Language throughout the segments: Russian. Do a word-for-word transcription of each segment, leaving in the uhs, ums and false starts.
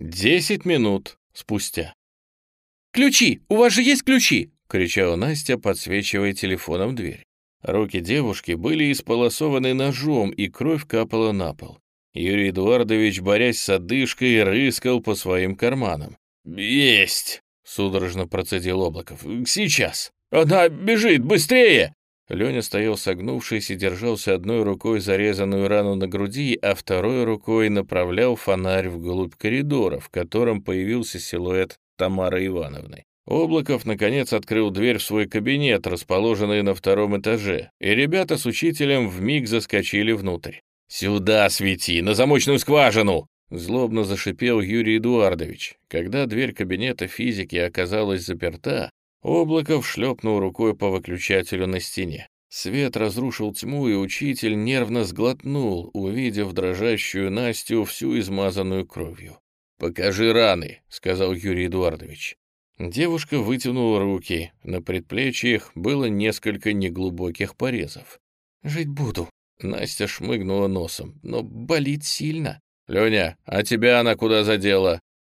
Десять минут спустя. «Ключи! У вас же есть ключи!» — кричала Настя, подсвечивая телефоном дверь. Руки девушки были исполосованы ножом, и кровь капала на пол. Юрий Эдуардович, борясь с одышкой, рыскал по своим карманам. «Есть!» — судорожно процедил Облаков. «Сейчас! Она бежит! Быстрее!» Леня стоял согнувшись и держался одной рукой зарезанную рану на груди, а второй рукой направлял фонарь вглубь коридора, в котором появился силуэт Тамары Ивановны. Облаков, наконец, открыл дверь в свой кабинет, расположенный на втором этаже, и ребята с учителем вмиг заскочили внутрь. «Сюда свети, на замочную скважину!» Злобно зашипел Юрий Эдуардович. Когда дверь кабинета физики оказалась заперта, Облаков шлепнул рукой по выключателю на стене. Свет разрушил тьму, и учитель нервно сглотнул, увидев дрожащую Настю, всю измазанную кровью. «Покажи раны», — сказал Юрий Эдуардович. Девушка вытянула руки. На предплечьях было несколько неглубоких порезов. «Жить буду», — Настя шмыгнула носом, — «но болит сильно». «Леня, а тебя она куда задела?»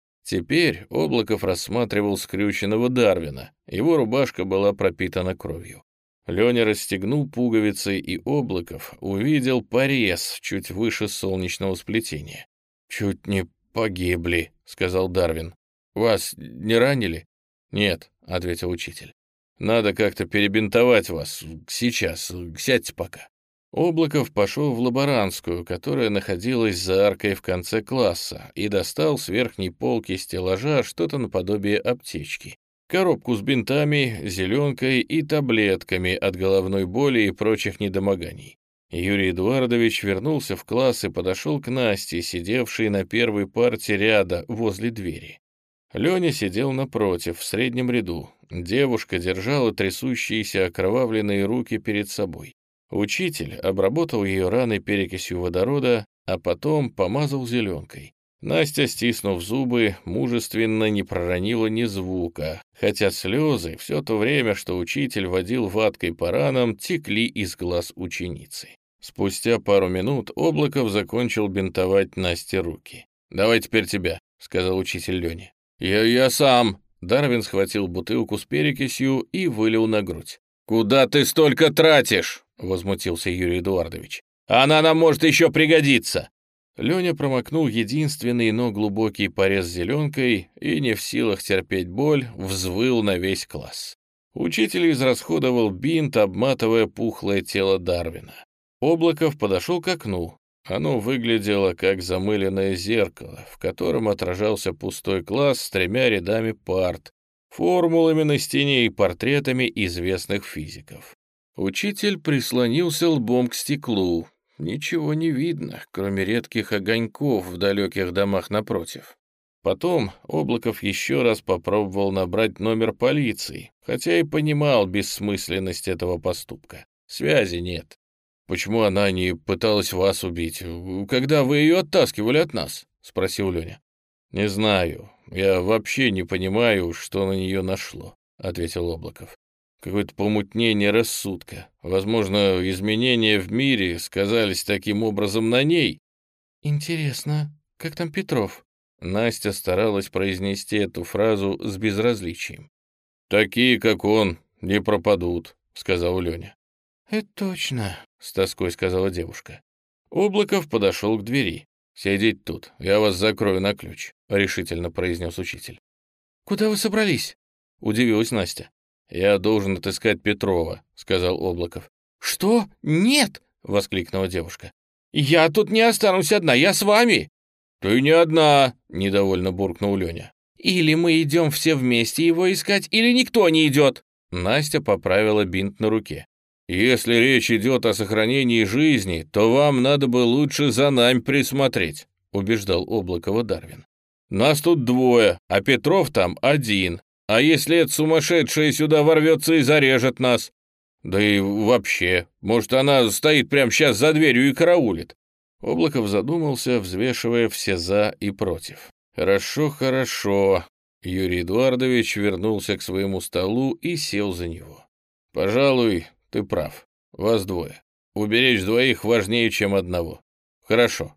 Теперь Облаков рассматривал скрюченного Дарвина. Его рубашка была пропитана кровью. Леня расстегнул пуговицы, и Облаков увидел порез чуть выше солнечного сплетения. «Чуть не погибли», — сказал Дарвин. «Вас не ранили?» «Нет», — ответил учитель. «Надо как-то перебинтовать вас. Сейчас. Сядьте пока». Облаков пошел в лаборантскую, которая находилась за аркой в конце класса, и достал с верхней полки стеллажа что-то наподобие аптечки. Коробку с бинтами, зеленкой и таблетками от головной боли и прочих недомоганий. Юрий Эдуардович вернулся в класс и подошел к Насте, сидевшей на первой парте ряда возле двери. Леня сидел напротив, в среднем ряду. Девушка держала трясущиеся окровавленные руки перед собой. Учитель обработал ее раны перекисью водорода, а потом помазал зеленкой. Настя, стиснув зубы, мужественно не проронила ни звука, хотя слезы все то время, что учитель водил ваткой по ранам, текли из глаз ученицы. Спустя пару минут Облаков закончил бинтовать Насте руки. «Давай теперь тебя», — сказал учитель Лене. «Я, я сам». Дарвин схватил бутылку с перекисью и вылил на грудь. «Куда ты столько тратишь?» — возмутился Юрий Эдуардович. «Она нам может еще пригодиться!» Леня промокнул единственный, но глубокий порез зеленкой и, не в силах терпеть боль, взвыл на весь класс. Учитель израсходовал бинт, обматывая пухлое тело Дарвина. Облаков подошел к окну. Оно выглядело как замыленное зеркало, в котором отражался пустой класс с тремя рядами парт, формулами на стене и портретами известных физиков. Учитель прислонился лбом к стеклу. Ничего не видно, кроме редких огоньков в далеких домах напротив. Потом Облаков еще раз попробовал набрать номер полиции, хотя и понимал бессмысленность этого поступка. Связи нет. «Почему она не пыталась вас убить, когда вы ее оттаскивали от нас?» — спросил Леня. «Не знаю. Я вообще не понимаю, что на нее нашло», — ответил Облаков. «Какое-то помутнение рассудка. Возможно, изменения в мире сказались таким образом на ней». «Интересно, как там Петров?» Настя старалась произнести эту фразу с безразличием. «Такие, как он, не пропадут», — сказал Леня. «Это точно», — с тоской сказала девушка. Облаков подошел к двери. «Сидите тут, я вас закрою на ключ», — решительно произнес учитель. «Куда вы собрались?» — удивилась Настя. «Я должен отыскать Петрова», — сказал Облаков. «Что? Нет!» — воскликнула девушка. «Я тут не останусь одна, я с вами!» «Ты не одна!» — недовольно буркнул Леня. «Или мы идем все вместе его искать, или никто не идет!» Настя поправила бинт на руке. «Если речь идет о сохранении жизни, то вам надо бы лучше за нами присмотреть», — убеждал Облакова Дарвин. «Нас тут двое, а Петров там один. А если эта сумасшедшая сюда ворвется и зарежет нас? Да и вообще, может, она стоит прямо сейчас за дверью и караулит?» Облаков задумался, взвешивая все «за» и «против». «Хорошо, хорошо». Юрий Эдуардович вернулся к своему столу и сел за него. «Пожалуй, ты прав. Вас двое. Уберечь двоих важнее, чем одного. Хорошо.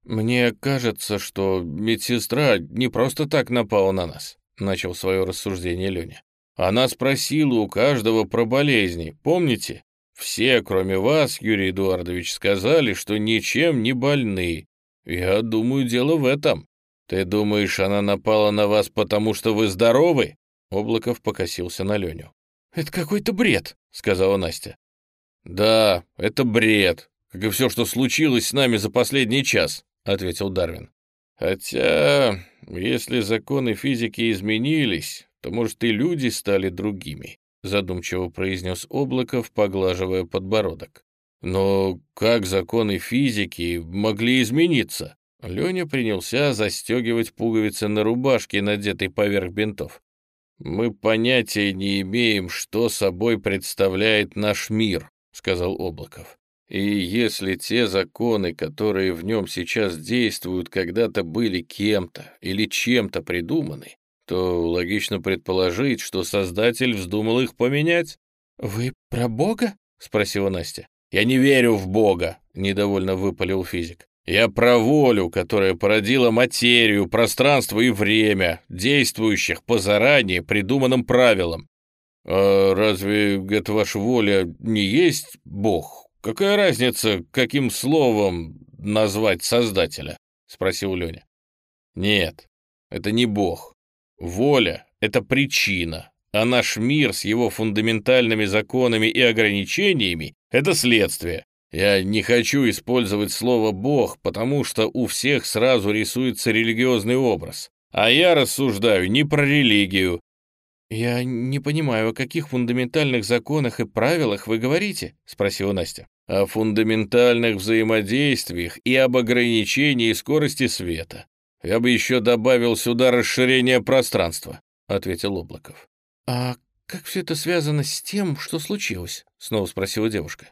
«Мне кажется, что медсестра не просто так напала на нас», — начал свое рассуждение Леня. «Она спросила у каждого про болезни, помните? Все, кроме вас, Юрий Эдуардович, сказали, что ничем не больны. Я думаю, дело в этом. Ты думаешь, она напала на вас, потому что вы здоровы?» Облаков покосился на Леню. «Это какой-то бред», — сказала Настя. «Да, это бред, как и все, что случилось с нами за последний час», — ответил Дарвин. «Хотя, если законы физики изменились, то, может, и люди стали другими», — задумчиво произнес Облаков, поглаживая подбородок. «Но как законы физики могли измениться?» Леня принялся застегивать пуговицы на рубашке, надетой поверх бинтов. «Мы понятия не имеем, что собой представляет наш мир», — сказал Облаков. «И если те законы, которые в нем сейчас действуют, когда-то были кем-то или чем-то придуманы, то логично предположить, что Создатель вздумал их поменять». «Вы про Бога?» — спросила Настя. «Я не верю в Бога», — недовольно выпалил физик. «Я про волю, которая породила материю, пространство и время, действующих по заранее придуманным правилам». «А разве эта ваша воля не есть Бог? Какая разница, каким словом назвать Создателя?» — спросил Леня. «Нет, это не Бог. Воля — это причина, а наш мир с его фундаментальными законами и ограничениями — это следствие. Я не хочу использовать слово «бог», потому что у всех сразу рисуется религиозный образ, а я рассуждаю не про религию». «Я не понимаю, о каких фундаментальных законах и правилах вы говорите?» — спросила Настя. «О фундаментальных взаимодействиях и об ограничении скорости света. Я бы еще добавил сюда расширение пространства», — ответил Облаков. «А как все это связано с тем, что случилось?» — снова спросила девушка.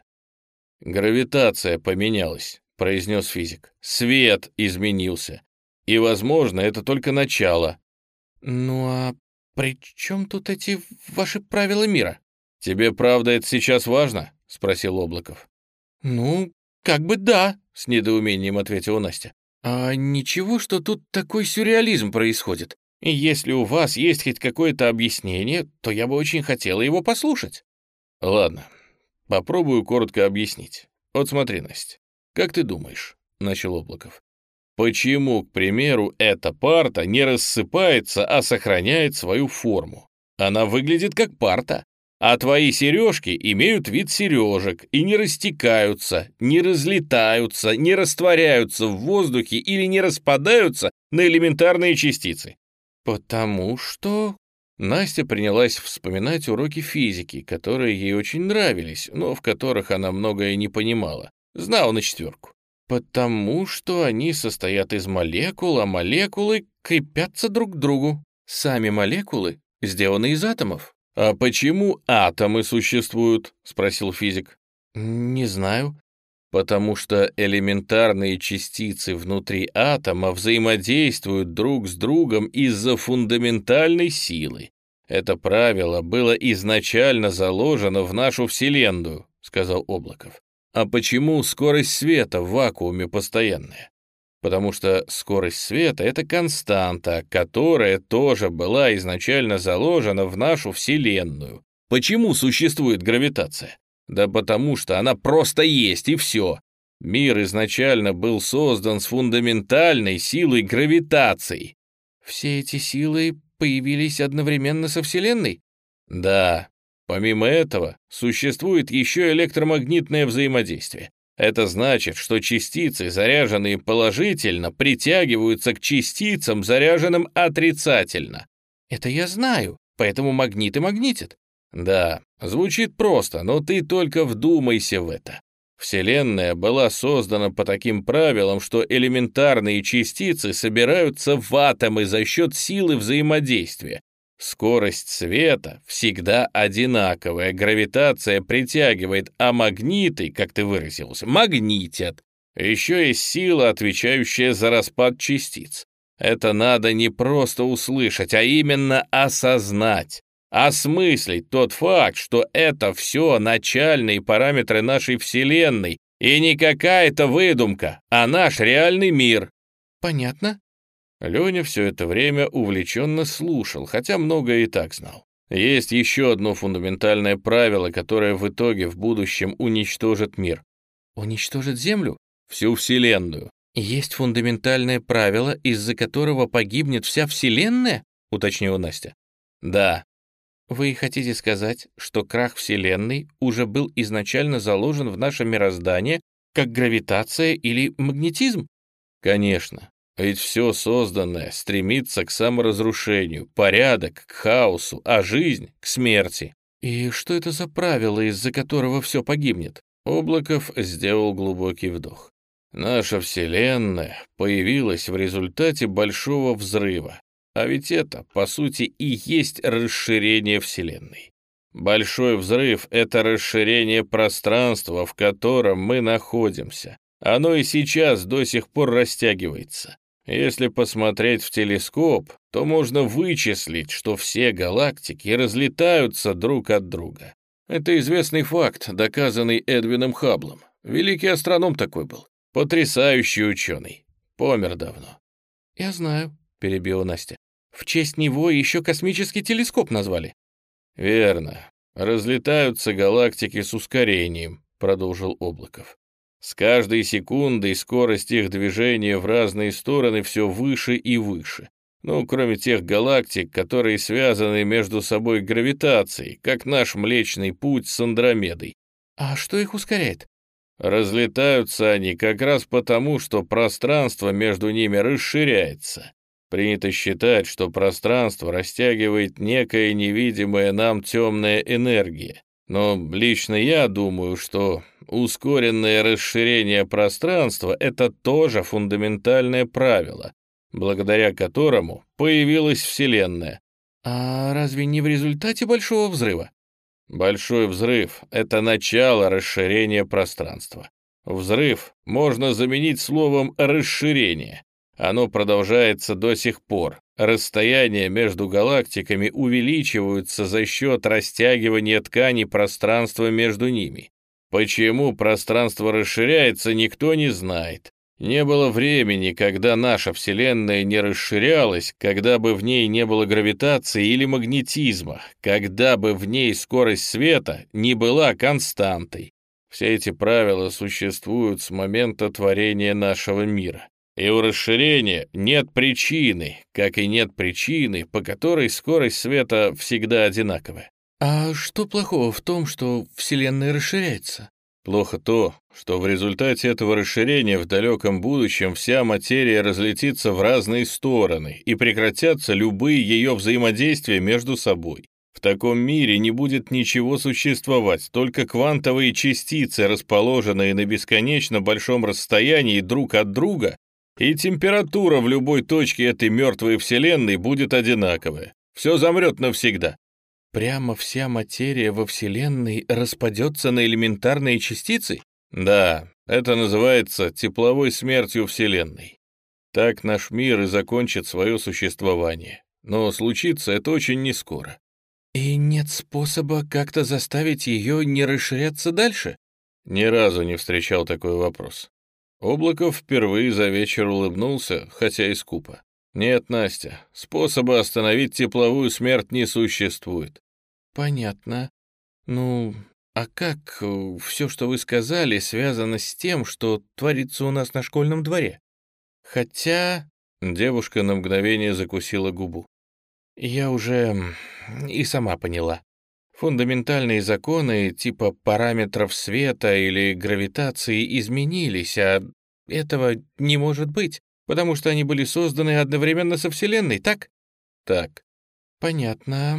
«Гравитация поменялась», — произнес физик. «Свет изменился. И, возможно, это только начало». «Ну а при чем тут эти ваши правила мира?» «Тебе правда это сейчас важно?» — спросил Облаков. «Ну, как бы да», — с недоумением ответила Настя. «А ничего, что тут такой сюрреализм происходит? И если у вас есть хоть какое-то объяснение, то я бы очень хотела его послушать». «Ладно, попробую коротко объяснить. Вот смотри, Настя, как ты думаешь?» — начал Облаков. «Почему, к примеру, эта парта не рассыпается, а сохраняет свою форму? Она выглядит как парта, а твои сережки имеют вид сережек и не растекаются, не разлетаются, не растворяются в воздухе или не распадаются на элементарные частицы». «Потому что...» Настя принялась вспоминать уроки физики, которые ей очень нравились, но в которых она многое не понимала. Знала на четверку. «Потому что они состоят из молекул, а молекулы крепятся друг к другу. Сами молекулы сделаны из атомов». «А почему атомы существуют?» — спросил физик. «Не знаю». «Потому что элементарные частицы внутри атома взаимодействуют друг с другом из-за фундаментальной силы. Это правило было изначально заложено в нашу Вселенную», — сказал Облаков. «А почему скорость света в вакууме постоянная? Потому что скорость света — это константа, которая тоже была изначально заложена в нашу Вселенную. Почему существует гравитация? Да потому что она просто есть, и все. Мир изначально был создан с фундаментальной силой гравитации». «Все эти силы появились одновременно со Вселенной?» «Да. Помимо этого, существует еще электромагнитное взаимодействие. Это значит, что частицы, заряженные положительно, притягиваются к частицам, заряженным отрицательно». «Это я знаю, поэтому магниты магнитят». «Да, звучит просто, но ты только вдумайся в это. Вселенная была создана по таким правилам, что элементарные частицы собираются в атомы за счет силы взаимодействия. Скорость света всегда одинаковая, гравитация притягивает, а магниты, как ты выразился, магнитят. Еще есть сила, отвечающая за распад частиц. Это надо не просто услышать, а именно осознать. Осмыслить тот факт, что это все начальные параметры нашей Вселенной, И не какая-то выдумка, а наш реальный мир». «Понятно». Леня все это время увлеченно слушал, хотя многое и так знал. Есть еще одно фундаментальное правило, которое в итоге в будущем уничтожит мир. «Уничтожит Землю?» Всю Вселенную. «Есть фундаментальное правило, из-за которого погибнет вся Вселенная?» — уточнила Настя. Да. «Вы хотите сказать, что крах Вселенной уже был изначально заложен в наше мироздание, как гравитация или магнетизм?» Конечно. Ведь все созданное стремится к саморазрушению, порядок — к хаосу, а жизнь — к смерти. «И что это за правило, из-за которого все погибнет?» Облаков сделал глубокий вдох. Наша Вселенная появилась в результате большого взрыва, а ведь это, по сути, и есть расширение Вселенной. Большой взрыв — это расширение пространства, в котором мы находимся. Оно и сейчас до сих пор растягивается. Если посмотреть в телескоп, то можно вычислить, что все галактики разлетаются друг от друга. Это известный факт, доказанный Эдвином Хабблом. Великий астроном такой был. Потрясающий ученый. Помер давно. «Я знаю», — перебила Настя. «В честь него еще космический телескоп назвали». «Верно. Разлетаются галактики с ускорением», — продолжил Облаков. «С каждой секундой скорость их движения в разные стороны все выше и выше. Ну, кроме тех галактик, которые связаны между собой гравитацией, как наш Млечный Путь с Андромедой». «А что их ускоряет?» «Разлетаются они как раз потому, что пространство между ними расширяется. Принято считать, что пространство растягивает некая невидимая нам темная энергия. Но лично я думаю, что ускоренное расширение пространства — это тоже фундаментальное правило, благодаря которому появилась Вселенная». «А разве не в результате Большого взрыва?» Большой взрыв — это начало расширения пространства. Взрыв можно заменить словом «расширение». Оно продолжается до сих пор. Расстояния между галактиками увеличиваются за счет растягивания ткани пространства между ними. Почему пространство расширяется, никто не знает. Не было времени, когда наша Вселенная не расширялась, когда бы в ней не было гравитации или магнетизма, когда бы в ней скорость света не была константой. Все эти правила существуют с момента творения нашего мира. И у расширения нет причины, как и нет причины, по которой скорость света всегда одинаковая. «А что плохого в том, что Вселенная расширяется?» Плохо то, что в результате этого расширения в далеком будущем вся материя разлетится в разные стороны и прекратятся любые ее взаимодействия между собой. В таком мире не будет ничего существовать, только квантовые частицы, расположенные на бесконечно большом расстоянии друг от друга, и температура в любой точке этой мертвой Вселенной будет одинаковая. Все замрет навсегда. «Прямо вся материя во Вселенной распадется на элементарные частицы?» Да, это называется тепловой смертью Вселенной. Так наш мир и закончит свое существование. Но случится это очень нескоро. «И нет способа как-то заставить ее не расширяться дальше?» Ни разу не встречал такой вопрос. Облаков впервые за вечер улыбнулся, хотя и скупо. «Нет, Настя, способа остановить тепловую смерть не существует». «Понятно. Ну, а как э, все, что вы сказали, связано с тем, что творится у нас на школьном дворе? Хотя...» Девушка на мгновение закусила губу. «Я уже и сама поняла. Фундаментальные законы типа параметров света или гравитации изменились, а этого не может быть, потому что они были созданы одновременно со Вселенной, так?» «Так». «Понятно.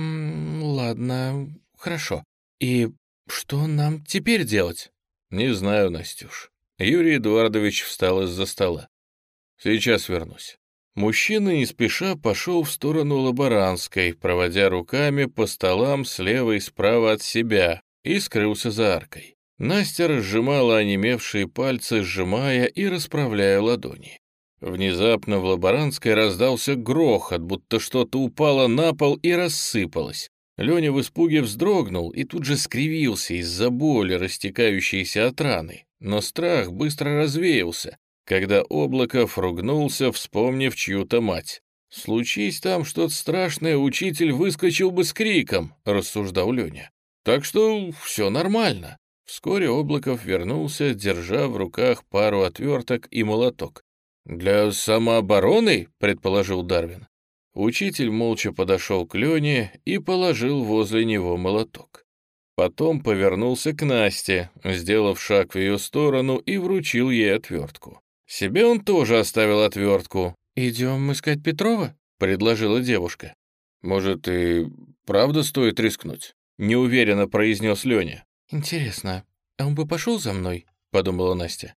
Ладно, хорошо. И что нам теперь делать?» «Не знаю, Настюш». Юрий Эдуардович встал из-за стола. «Сейчас вернусь». Мужчина не спеша пошел в сторону Лаборанской, проводя руками по столам слева и справа от себя, и скрылся за аркой. Настя разжимала онемевшие пальцы, сжимая и расправляя ладони. Внезапно в Лаборанской раздался грохот, будто что-то упало на пол и рассыпалось. Леня в испуге вздрогнул и тут же скривился из-за боли, растекающейся от раны. но страх быстро развеялся, когда Облаков ругнулся, вспомнив чью-то мать. «Случись там что-то страшное, учитель выскочил бы с криком», — рассуждал Леня. «Так что все нормально». Вскоре Облаков вернулся, держа в руках пару отверток и молоток. «Для самообороны?» — предположил Дарвин. Учитель молча подошел к Лене и положил возле него молоток. Потом повернулся к Насте, сделав шаг в ее сторону, и вручил ей отвертку. Себе он тоже оставил отвертку. «Идем искать Петрова?» — предложила девушка. «Может, и правда стоит рискнуть?» — неуверенно произнес Леня. «Интересно, а он бы пошел за мной?» — подумала Настя.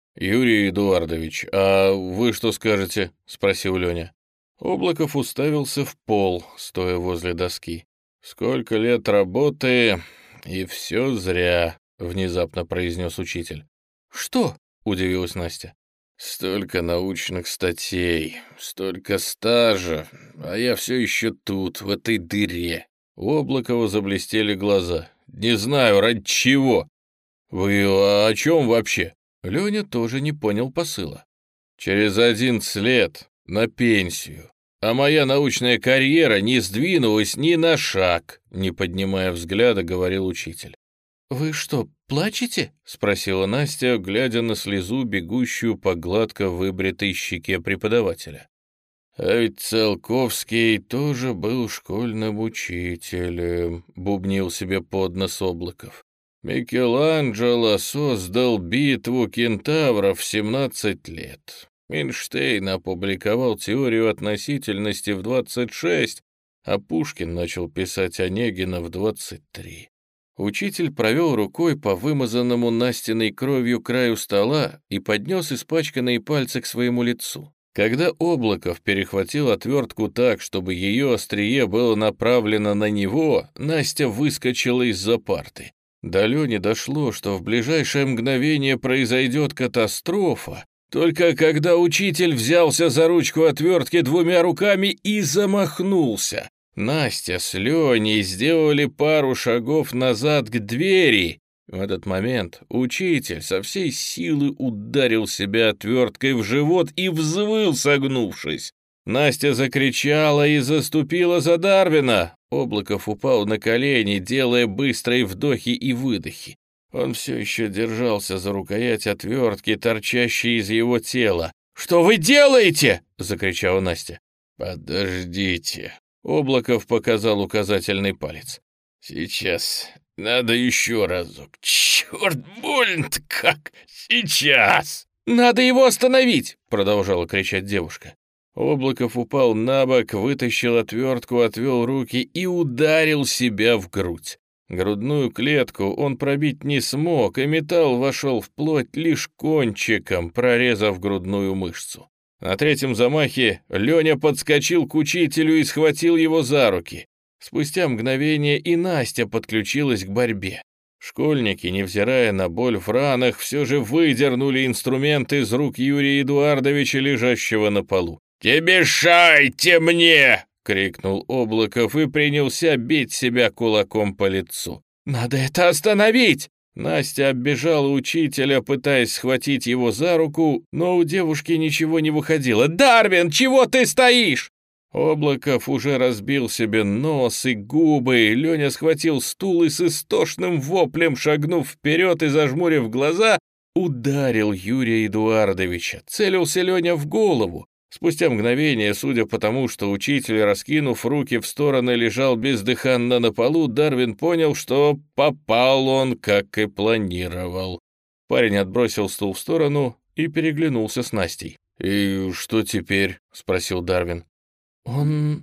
«Юрий Эдуардович, а вы что скажете?» — спросил Леня. Облаков уставился в пол, стоя возле доски. «Сколько лет работы, и все зря», — внезапно произнес учитель. «Что?» — удивилась Настя. «Столько научных статей, столько стажа, а я все еще тут, в этой дыре». У Облакова заблестели глаза. «Не знаю, ради чего. Вы о чем вообще?» Леня тоже не понял посыла. «Через одиннадцать лет на пенсию, а моя научная карьера не сдвинулась ни на шаг», не поднимая взгляда, говорил учитель. «Вы что, плачете?» — спросила Настя, глядя на слезу, бегущую по гладко выбритой щеке преподавателя. «А ведь Циолковский тоже был школьным учителем», — бубнил себе под нос Облаков. «Микеланджело создал битву кентавров в семнадцать лет. Эйнштейн опубликовал теорию относительности в двадцать шесть, а Пушкин начал писать Онегина в двадцать три». Учитель провел рукой по вымазанному Настиной кровью краю стола и поднес испачканные пальцы к своему лицу. Когда Облаков перехватил отвертку так, чтобы ее острие было направлено на него, Настя выскочила из-за парты. До Лени дошло, что в ближайшее мгновение произойдет катастрофа, только когда учитель взялся за ручку отвертки двумя руками и замахнулся. Настя с Леней сделали пару шагов назад к двери. В этот момент учитель со всей силы ударил себя отверткой в живот и взвыл, согнувшись. Настя закричала и заступила за Дарвина. Облаков упал на колени, делая быстрые вдохи и выдохи. Он все еще держался за рукоять отвертки, торчащей из его тела. «Что вы делаете?» — закричала Настя. «Подождите». Облаков показал указательный палец. «Сейчас. Надо еще разок. Черт, больно-то как! Сейчас!» «Надо его остановить!» — продолжала кричать девушка. Облаков упал на бок, вытащил отвертку, отвел руки и ударил себя в грудь. Грудную клетку он пробить не смог, и металл вошел в плоть лишь кончиком, прорезав грудную мышцу. На третьем замахе Леня подскочил к учителю и схватил его за руки. Спустя мгновение и Настя подключилась к борьбе. Школьники, невзирая на боль в ранах, все же выдернули инструмент из рук Юрия Эдуардовича, лежащего на полу. «Не мешайте мне!» — крикнул Облаков и принялся бить себя кулаком по лицу. «Надо это остановить!» Настя оббежала учителя, пытаясь схватить его за руку, но у девушки ничего не выходило. «Дарвин, чего ты стоишь?» Облаков уже разбил себе нос и губы. Леня схватил стул и с истошным воплем, шагнув вперед и зажмурив глаза, ударил Юрия Эдуардовича. Целился Леня в голову. Спустя мгновение, судя по тому, что учитель, раскинув руки в стороны, лежал бездыханно на полу, Дарвин понял, что попал он, как и планировал. Парень отбросил стул в сторону и переглянулся с Настей. «И что теперь?» — спросил Дарвин. «Он...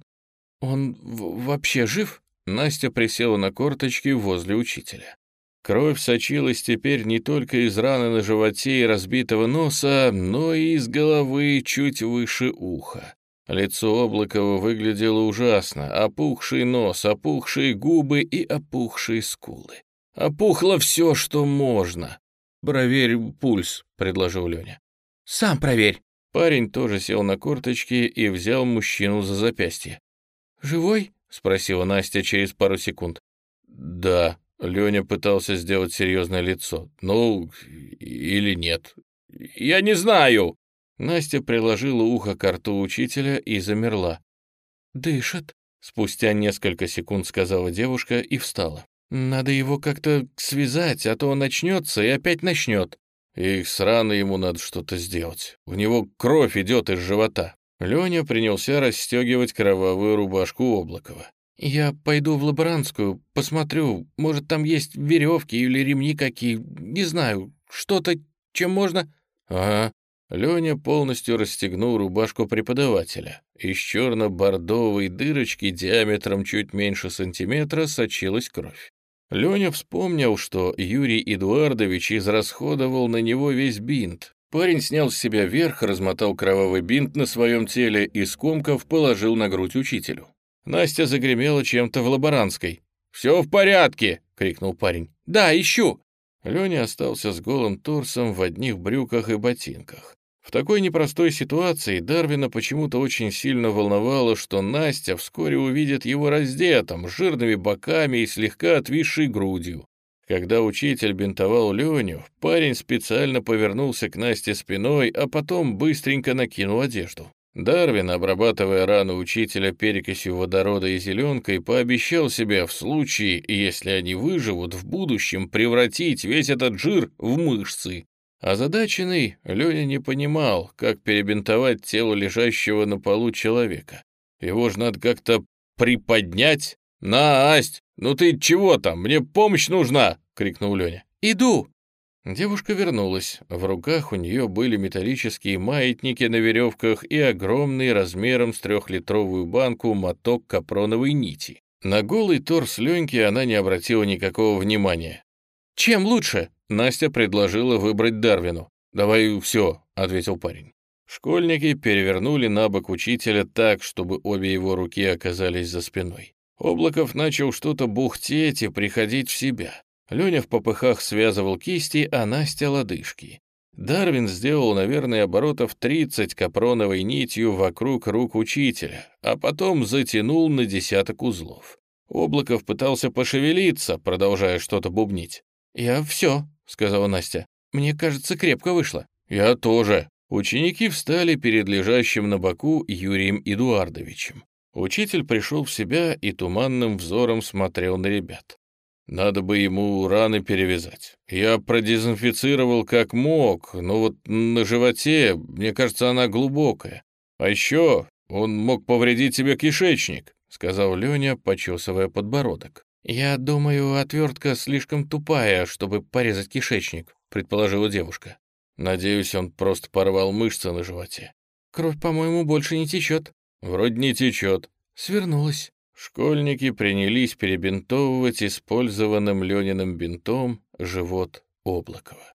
он вообще жив?» Настя присела на корточки возле учителя. Кровь сочилась теперь не только из раны на животе и разбитого носа, но и из головы чуть выше уха. Лицо Облакова выглядело ужасно. Опухший нос, опухшие губы и опухшие скулы. Опухло все, что можно. «Проверь пульс», — предложил Леня. «Сам проверь». Парень тоже сел на корточки и взял мужчину за запястье. «Живой?» — спросила Настя через пару секунд. «Да», Леня пытался сделать серьезное лицо. «Ну, или нет?» «Я не знаю!» Настя приложила ухо к рту учителя и замерла. «Дышит», — спустя несколько секунд сказала девушка и встала. «Надо его как-то связать, а то он начнется и опять начнет». И срано ему надо что-то сделать. У него кровь идет из живота. Леня принялся расстегивать кровавую рубашку Облакова. «Я пойду в лаборантскую, посмотрю, может, там есть веревки или ремни какие, не знаю, что-то, чем можно...» «Ага». Леня полностью расстегнул рубашку преподавателя. Из черно-бордовой дырочки диаметром чуть меньше сантиметра сочилась кровь. Леня вспомнил, что Юрий Эдуардович израсходовал на него весь бинт. Парень снял с себя верх, размотал кровавый бинт на своем теле и, скомков, положил на грудь учителю. Настя загремела чем-то в лаборантской. «Все в порядке!» — крикнул парень. «Да, ищу!» Леня остался с голым торсом в одних брюках и ботинках. В такой непростой ситуации Дарвина почему-то очень сильно волновало, что Настя вскоре увидит его раздетым, с жирными боками и слегка отвисшей грудью. Когда учитель бинтовал Леню, парень специально повернулся к Насте спиной, а потом быстренько накинул одежду. Дарвин, обрабатывая рану учителя перекисью водорода и зеленкой, пообещал себе в случае, если они выживут, в будущем превратить весь этот жир в мышцы. Озадаченный, Леня не понимал, как перебинтовать тело лежащего на полу человека. Его же надо как-то приподнять. «Насть, ну ты чего там? Мне помощь нужна!» — крикнул Леня. «Иду!» Девушка вернулась. В руках у нее были металлические маятники на веревках и огромный размером с трехлитровую банку моток капроновой нити. На голый торс Леньки она не обратила никакого внимания. «Чем лучше?» Настя предложила выбрать Дарвину. «Давай все», — ответил парень. Школьники перевернули на бок учителя так, чтобы обе его руки оказались за спиной. Облаков начал что-то бухтеть и приходить в себя. Леня в попыхах связывал кисти, а Настя — лодыжки. Дарвин сделал, наверное, оборотов тридцать капроновой нитью вокруг рук учителя, а потом затянул на десяток узлов. Облаков пытался пошевелиться, продолжая что-то бубнить. «Я все», — сказала Настя. «Мне кажется, крепко вышло». «Я тоже». Ученики встали перед лежащим на боку Юрием Эдуардовичем. Учитель пришел в себя и туманным взором смотрел на ребят. «Надо бы ему раны перевязать. Я продезинфицировал как мог, но вот на животе, мне кажется, она глубокая. А еще он мог повредить себе кишечник», — сказал Леня, почесывая подбородок. «Я думаю, отвертка слишком тупая, чтобы порезать кишечник», — предположила девушка. «Надеюсь, он просто порвал мышцы на животе». «Кровь, по-моему, больше не течет». «Вроде не течет». «Свернулась». Школьники принялись перебинтовывать использованным Лениным бинтом живот Облакова.